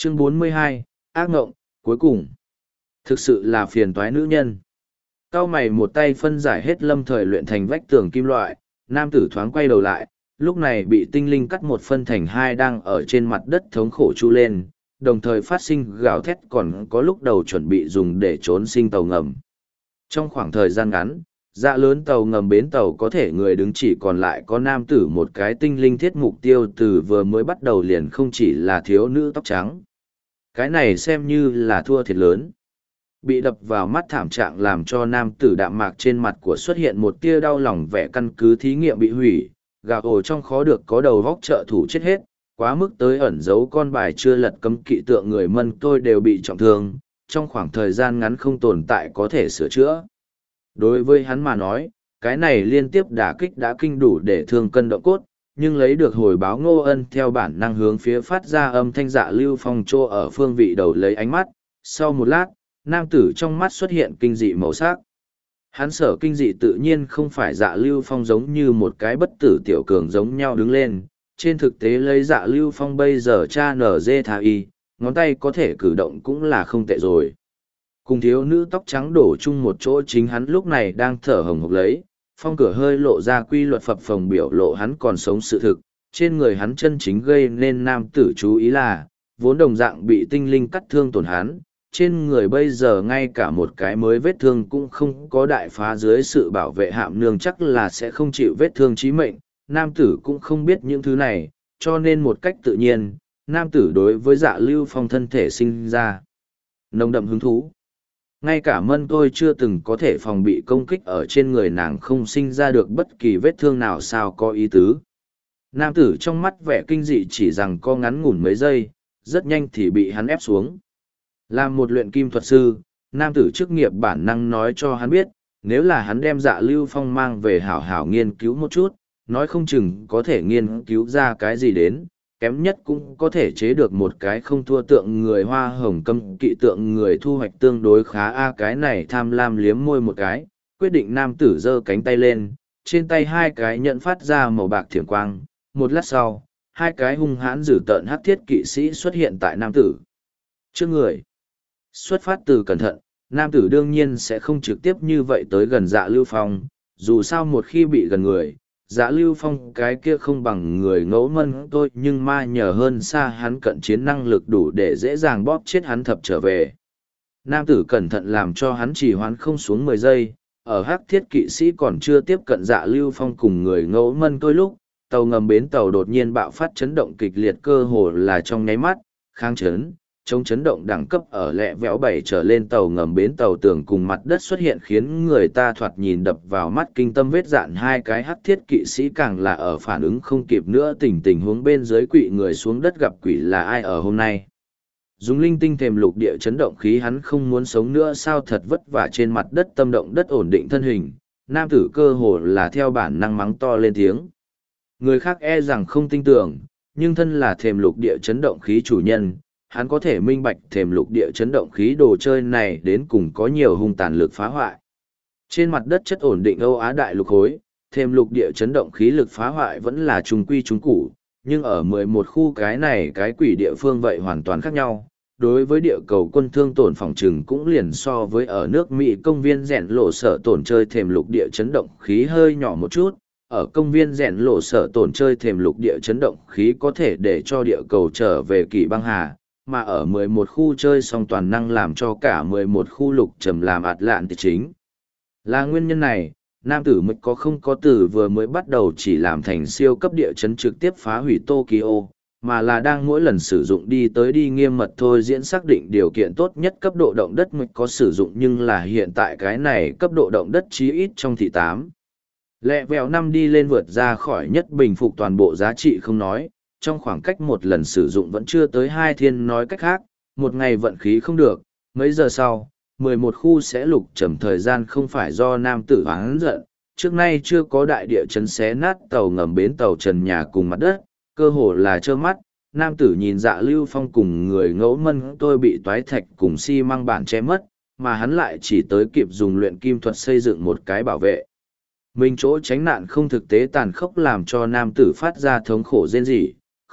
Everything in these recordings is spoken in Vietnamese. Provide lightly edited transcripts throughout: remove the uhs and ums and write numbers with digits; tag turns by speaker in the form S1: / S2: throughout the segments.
S1: Chương 42, ác ngộng, cuối cùng. Thực sự là phiền toái nữ nhân. Cao mày một tay phân giải hết lâm thời luyện thành vách tường kim loại, nam tử thoáng quay đầu lại, lúc này bị tinh linh cắt một phân thành hai đang ở trên mặt đất thống khổ chu lên, đồng thời phát sinh gào thét còn có lúc đầu chuẩn bị dùng để trốn sinh tàu ngầm. Trong khoảng thời gian ngắn, dạ lớn tàu ngầm bến tàu có thể người đứng chỉ còn lại có nam tử một cái tinh linh thiết mục tiêu từ vừa mới bắt đầu liền không chỉ là thiếu nữ tóc trắng. Cái này xem như là thua thiệt lớn. Bị đập vào mắt thảm trạng làm cho nam tử đạm mạc trên mặt của xuất hiện một tia đau lòng vẻ căn cứ thí nghiệm bị hủy, gào ồ trong khó được có đầu góc trợ thủ chết hết, quá mức tới ẩn giấu con bài chưa lật cấm kỵ tượng người mân tôi đều bị trọng thương, trong khoảng thời gian ngắn không tồn tại có thể sửa chữa. Đối với hắn mà nói, cái này liên tiếp đả kích đã kinh đủ để thương cân động cốt, nhưng lấy được hồi báo Ngô Ân theo bản năng hướng phía phát ra âm thanh Dạ Lưu Phong trô ở phương vị đầu lấy ánh mắt, sau một lát, nam tử trong mắt xuất hiện kinh dị màu sắc. Hắn sở kinh dị tự nhiên không phải Dạ Lưu Phong giống như một cái bất tử tiểu cường giống nhau đứng lên, trên thực tế lấy Dạ Lưu Phong bây giờ cha nở dê thà y, ngón tay có thể cử động cũng là không tệ rồi. Cùng thiếu nữ tóc trắng đổ chung một chỗ chính hắn lúc này đang thở hồng hộc lấy, phong cửa hơi lộ ra quy luật phập phồng biểu lộ hắn còn sống sự thực, trên người hắn chân chính gây nên nam tử chú ý là, vốn đồng dạng bị tinh linh cắt thương tổn hắn, trên người bây giờ ngay cả một cái mới vết thương cũng không có đại phá dưới sự bảo vệ hạm nương chắc là sẽ không chịu vết thương chí mệnh, nam tử cũng không biết những thứ này, cho nên một cách tự nhiên, nam tử đối với Dạ Lưu Phong thân thể sinh ra nồng đậm hứng thú. Ngay cả mân tôi chưa từng có thể phòng bị công kích ở trên người nàng không sinh ra được bất kỳ vết thương nào sao có ý tứ. Nam tử trong mắt vẻ kinh dị chỉ rằng co ngắn ngủn mấy giây, rất nhanh thì bị hắn ép xuống. Làm một luyện kim thuật sư, nam tử chức nghiệp bản năng nói cho hắn biết, nếu là hắn đem Dạ Lưu Phong mang về hảo hảo nghiên cứu một chút, nói không chừng có thể nghiên cứu ra cái gì đến, kém nhất cũng có thể chế được một cái không thua tượng người hoa hồng cấm kỵ tượng người thu hoạch tương đối khá cái này tham lam liếm môi một cái, quyết định nam tử giơ cánh tay lên, trên tay hai cái nhận phát ra màu bạc thiểm quang, một lát sau, hai cái hung hãn dữ tợn hắc thiết kỵ sĩ xuất hiện tại nam tử trước người. Xuất phát từ cẩn thận, nam tử đương nhiên sẽ không trực tiếp như vậy tới gần Dạ Lưu Phong, dù sao một khi bị gần người, Dạ Lưu Phong cái kia không bằng người ngẫu mân tôi nhưng ma nhờ hơn xa hắn cận chiến năng lực đủ để dễ dàng bóp chết hắn thập trở về. Nam tử cẩn thận làm cho hắn trì hoãn không xuống 10 giây, ở hắc thiết kỵ sĩ còn chưa tiếp cận Dạ Lưu Phong cùng người ngẫu mân tôi lúc, tàu ngầm bến tàu đột nhiên bạo phát chấn động kịch liệt cơ hồ là trong nháy mắt, kháng chấn, chống chấn động đẳng cấp ở lẹ vẽo 7 trở lên tàu ngầm bến tàu tường cùng mặt đất xuất hiện khiến người ta thoạt nhìn đập vào mắt kinh tâm vết dạn hai cái hắc thiết kỵ sĩ càng là ở phản ứng không kịp nữa tình huống bên dưới quỵ người xuống đất gặp quỷ là ai ở hôm nay. Dùng linh tinh thềm lục địa chấn động khí hắn không muốn sống nữa sao thật vất vả trên mặt đất tâm động đất ổn định thân hình, nam tử cơ hồ là theo bản năng mắng to lên tiếng. Người khác e rằng không tin tưởng, nhưng thân là thềm lục địa chấn động khí chủ nhân, hắn có thể minh bạch thềm lục địa chấn động khí đồ chơi này đến cùng có nhiều hung tàn lực phá hoại. Trên mặt đất chất ổn định Âu Á đại lục khối, thềm lục địa chấn động khí lực phá hoại vẫn là trung quy trung củ, nhưng ở 11 khu cái này cái quỷ địa phương vậy hoàn toàn khác nhau. Đối với địa cầu quân thương tổn phòng trừng cũng liền so với ở nước Mỹ công viên rèn lộ sở tổn chơi thềm lục địa chấn động khí hơi nhỏ một chút. Ở công viên rèn lộ sở tổn chơi thềm lục địa chấn động khí có thể để cho địa cầu trở về kỳ băng hà, mà ở 11 khu chơi xong toàn năng làm cho cả 11 khu lục trầm làm Atlantic chính. Là nguyên nhân này, nam tử mới không có từ vừa mới bắt đầu chỉ làm thành siêu cấp địa chấn trực tiếp phá hủy Tokyo, mà là đang mỗi lần sử dụng đi tới đi nghiêm mật thôi diễn xác định điều kiện tốt nhất cấp độ động đất mới có sử dụng nhưng là hiện tại cái này cấp độ động đất chí ít trong thị 8. Lẹ vèo 5 đi lên vượt ra khỏi nhất bình phục toàn bộ giá trị không nói, trong khoảng cách một lần sử dụng vẫn chưa tới 2 thiên nói cách khác, một ngày vận khí không được, mấy giờ sau, 11 khu sẽ lục trầm thời gian không phải do nam tử hoáng giận, trước nay chưa có đại địa chấn xé nát tàu ngầm bến tàu trần nhà cùng mặt đất, cơ hồ là trơ mắt, nam tử nhìn Dạ Lưu Phong cùng người ngẫu mân tôi bị toái thạch cùng xi măng bản che mất, mà hắn lại chỉ tới kịp dùng luyện kim thuật xây dựng một cái bảo vệ. Mình chỗ tránh nạn không thực tế tàn khốc làm cho nam tử phát ra thống khổ rên rỉ,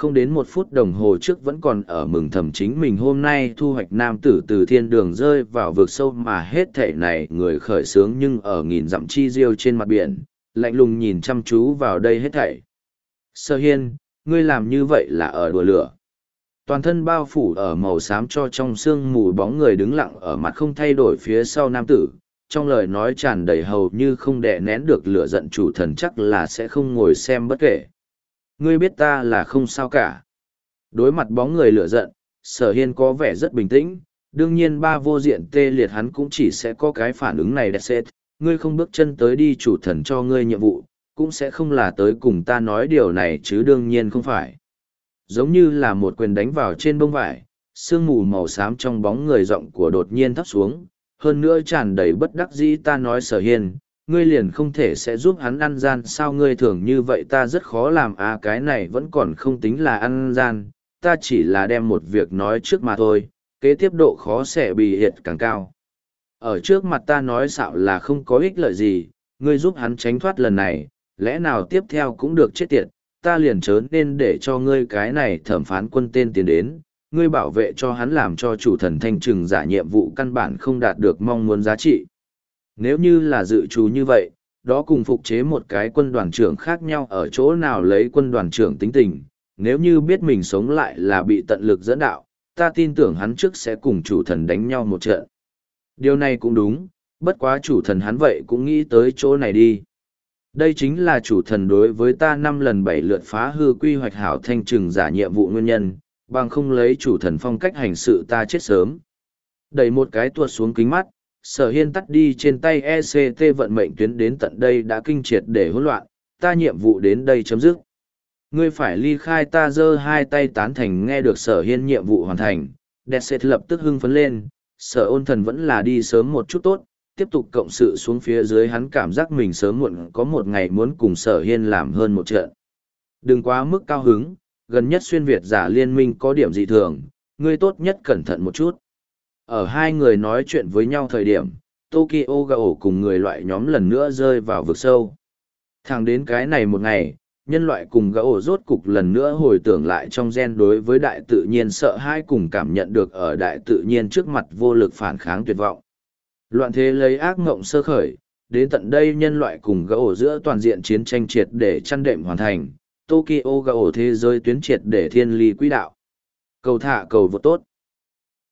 S1: không đến 1 phút đồng hồ trước vẫn còn ở mừng thầm chính mình hôm nay thu hoạch nam tử từ thiên đường rơi vào vực sâu mà hết thảy này người khởi sướng nhưng ở nghìn dặm chi diêu trên mặt biển, lạnh lùng nhìn chăm chú vào đây hết thảy. Sở Hiên, ngươi làm như vậy là ở đùa lửa. Toàn thân bao phủ ở màu xám cho trong sương mù bóng người đứng lặng ở mặt không thay đổi phía sau nam tử, trong lời nói tràn đầy hầu như không đè nén được lửa giận chủ thần chắc là sẽ không ngồi xem bất kể. Ngươi biết ta là không sao cả. Đối mặt bóng người lửa giận, Sở Hiên có vẻ rất bình tĩnh, đương nhiên ba vô diện tê liệt hắn cũng chỉ sẽ có cái phản ứng này đẹp xét. Ngươi không bước chân tới đi chủ thần cho ngươi nhiệm vụ, cũng sẽ không là tới cùng ta nói điều này chứ đương nhiên không phải. Giống như là một quyền đánh vào trên bông vải, sương mù màu xám trong bóng người giọng của đột nhiên thấp xuống, hơn nữa tràn đầy bất đắc dĩ. Ta nói Sở Hiên, ngươi liền không thể sẽ giúp hắn ăn gian sao? Ngươi thường như vậy ta rất khó làm à? Cái này vẫn còn không tính là ăn gian, ta chỉ là đem một việc nói trước mà thôi, kế tiếp độ khó sẽ bị hiện càng cao. Ở trước mặt ta nói xạo là không có ích lợi gì, ngươi giúp hắn tránh thoát lần này, lẽ nào tiếp theo cũng được chết tiệt, ta liền chớ nên để cho ngươi cái này thẩm phán quân tên tiến đến, ngươi bảo vệ cho hắn làm cho chủ thần thanh trừng giả nhiệm vụ căn bản không đạt được mong muốn giá trị. Nếu như là dự trù như vậy, đó cùng phục chế một cái quân đoàn trưởng khác nhau ở chỗ nào? Lấy quân đoàn trưởng tính tình, nếu như biết mình sống lại là bị tận lực dẫn đạo, ta tin tưởng hắn trước sẽ cùng chủ thần đánh nhau một trận. Điều này cũng đúng, bất quá chủ thần hắn vậy cũng nghĩ tới chỗ này đi. Đây chính là chủ thần đối với ta 5 lần 7 lượt phá hư quy hoạch hảo thanh trừng giả nhiệm vụ nguyên nhân, bằng không lấy chủ thần phong cách hành sự ta chết sớm. Đẩy một cái tuột xuống kính mắt, Sở Hiên tắt đi trên tay ECT vận mệnh tuyến đến tận đây đã kinh triệt để hỗn loạn, ta nhiệm vụ đến đây chấm dứt. Ngươi phải ly khai. Ta giơ hai tay tán thành. Nghe được Sở Hiên nhiệm vụ hoàn thành, Desset lập tức hưng phấn lên, Sở Ôn Thần vẫn là đi sớm một chút tốt, tiếp tục cộng sự xuống phía dưới hắn cảm giác mình sớm muộn có một ngày muốn cùng Sở Hiên làm hơn một trận. Đừng quá mức cao hứng, gần nhất xuyên Việt giả liên minh có điểm dị thường, ngươi tốt nhất cẩn thận một chút. Ở hai người nói chuyện với nhau thời điểm, Tokyo Gao cùng người loại nhóm lần nữa rơi vào vực sâu. Thẳng đến cái này một ngày, nhân loại cùng Gao rốt cục lần nữa hồi tưởng lại trong gen đối với đại tự nhiên sợ hãi cùng cảm nhận được ở đại tự nhiên trước mặt vô lực phản kháng tuyệt vọng. Loạn thế lấy ác mộng sơ khởi, đến tận đây nhân loại cùng Gao giữa toàn diện chiến tranh triệt để chăn đệm hoàn thành, Tokyo Gao thế giới tuyến triệt để thiên ly quỹ đạo. Cầu thả cầu vô tốt.